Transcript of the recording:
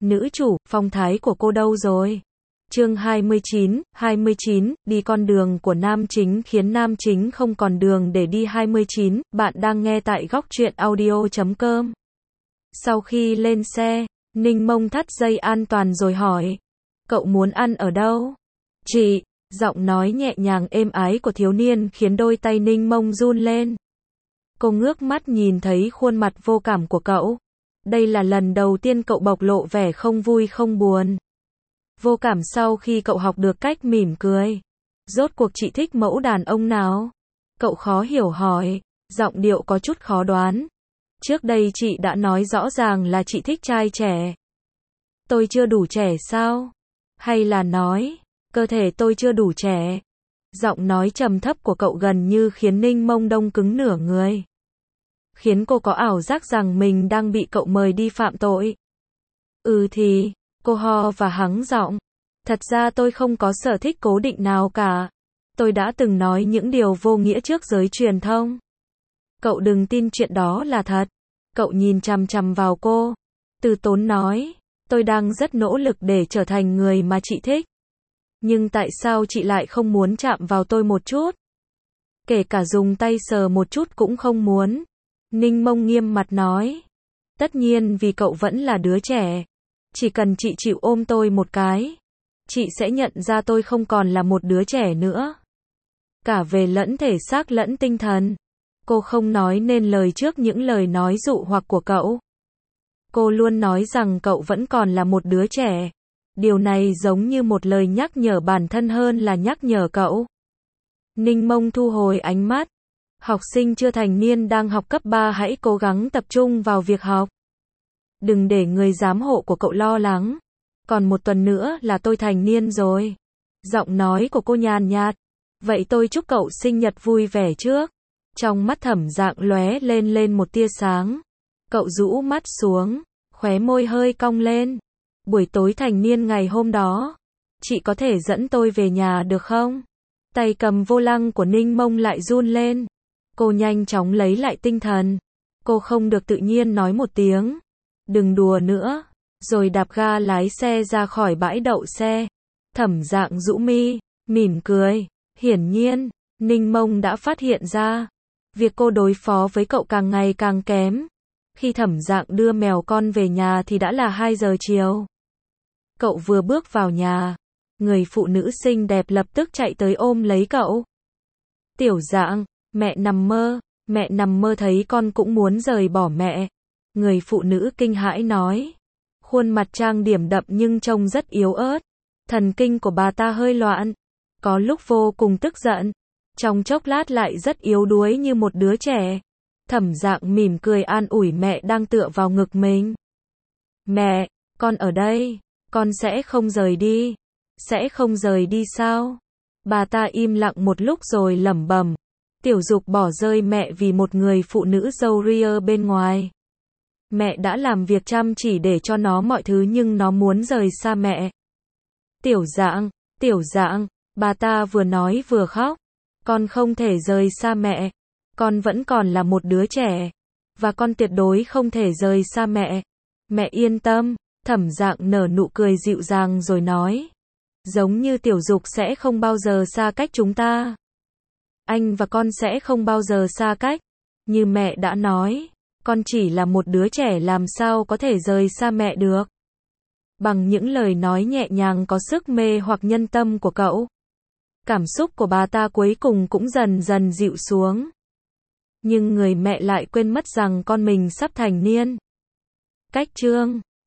Nữ chủ, phong thái của cô đâu rồi? Chương 29, đi con đường của nam chính khiến nam chính không còn đường để đi 29, bạn đang nghe tại góc truyện audio.com. Sau khi lên xe, Ninh Mông thắt dây an toàn rồi hỏi, cậu muốn ăn ở đâu? Chị, giọng nói nhẹ nhàng êm ái của thiếu niên khiến đôi tay Ninh Mông run lên. Cô ngước mắt nhìn thấy khuôn mặt vô cảm của cậu. Đây là lần đầu tiên cậu bộc lộ vẻ không vui không buồn. Vô cảm sau khi cậu học được cách mỉm cười. Rốt cuộc chị thích mẫu đàn ông nào? Cậu khó hiểu hỏi, giọng điệu có chút khó đoán. Trước đây chị đã nói rõ ràng là chị thích trai trẻ. Tôi chưa đủ trẻ sao? Hay là nói, cơ thể tôi chưa đủ trẻ? Giọng nói trầm thấp của cậu gần như khiến Ninh Mông đông cứng nửa người. Khiến cô có ảo giác rằng mình đang bị cậu mời đi phạm tội. Thì, cô ho và hắng giọng. Thật ra tôi không có sở thích cố định nào cả. Tôi đã từng nói những điều vô nghĩa trước giới truyền thông. Cậu đừng tin chuyện đó là thật. Cậu nhìn chằm chằm vào cô. Từ tốn nói, tôi đang rất nỗ lực để trở thành người mà chị thích. Nhưng tại sao chị lại không muốn chạm vào tôi một chút? Kể cả dùng tay sờ một chút cũng không muốn. Ninh Mông nghiêm mặt nói. Tất nhiên vì cậu vẫn là đứa trẻ. Chỉ cần chị chịu ôm tôi một cái, chị sẽ nhận ra tôi không còn là một đứa trẻ nữa. Cả về lẫn thể xác lẫn tinh thần. Cô không nói nên lời trước những lời nói dụ hoặc của cậu. Cô luôn nói rằng cậu vẫn còn là một đứa trẻ. Điều này giống như một lời nhắc nhở bản thân hơn là nhắc nhở cậu. Ninh Mông thu hồi ánh mắt. Học sinh chưa thành niên đang học cấp 3 hãy cố gắng tập trung vào việc học. Đừng để người giám hộ của cậu lo lắng. Còn một tuần nữa là tôi thành niên rồi. Giọng nói của cô nhàn nhạt. Vậy tôi chúc cậu sinh nhật vui vẻ trước. Trong mắt Thẩm Dạng lóe lên một tia sáng. Cậu rũ mắt xuống, khóe môi hơi cong lên. Buổi tối thành niên ngày hôm đó, chị có thể dẫn tôi về nhà được không? Tay cầm vô lăng của Ninh Mông lại run lên. Cô nhanh chóng lấy lại tinh thần. Cô không được tự nhiên nói một tiếng. Đừng đùa nữa. Rồi đạp ga lái xe ra khỏi bãi đậu xe. Thẩm Dạng rũ mi, mỉm cười. Hiển nhiên, Ninh Mông đã phát hiện ra. Việc cô đối phó với cậu càng ngày càng kém. Khi Thẩm Dạng đưa mèo con về nhà thì đã là 2 giờ chiều. Cậu vừa bước vào nhà. Người phụ nữ xinh đẹp lập tức chạy tới ôm lấy cậu. Tiểu Dạng, mẹ nằm mơ thấy con cũng muốn rời bỏ mẹ. Người phụ nữ kinh hãi nói. Khuôn mặt trang điểm đậm nhưng trông rất yếu ớt. Thần kinh của bà ta hơi loạn. Có lúc vô cùng tức giận. Trong chốc lát lại rất yếu đuối như một đứa trẻ. Thẩm Dạng mỉm cười an ủi mẹ đang tựa vào ngực mình. Mẹ, con ở đây. Con sẽ không rời đi. Sẽ không rời đi sao? Bà ta im lặng một lúc rồi lẩm bẩm. Tiểu Dục bỏ rơi mẹ vì một người phụ nữ râu ria bên ngoài. Mẹ đã làm việc chăm chỉ để cho nó mọi thứ nhưng nó muốn rời xa mẹ. Tiểu Dạng, bà ta vừa nói vừa khóc. Con không thể rời xa mẹ. Con vẫn còn là một đứa trẻ. Và con tuyệt đối không thể rời xa mẹ. Mẹ yên tâm. Thẩm Dạng nở nụ cười dịu dàng rồi nói. Giống như Tiểu Dục sẽ không bao giờ xa cách chúng ta. Anh và con sẽ không bao giờ xa cách. Như mẹ đã nói, con chỉ là một đứa trẻ làm sao có thể rời xa mẹ được. Bằng những lời nói nhẹ nhàng có sức mê hoặc nhân tâm của cậu. Cảm xúc của bà ta cuối cùng cũng dần dần dịu xuống. Nhưng người mẹ lại quên mất rằng con mình sắp thành niên. Cách chương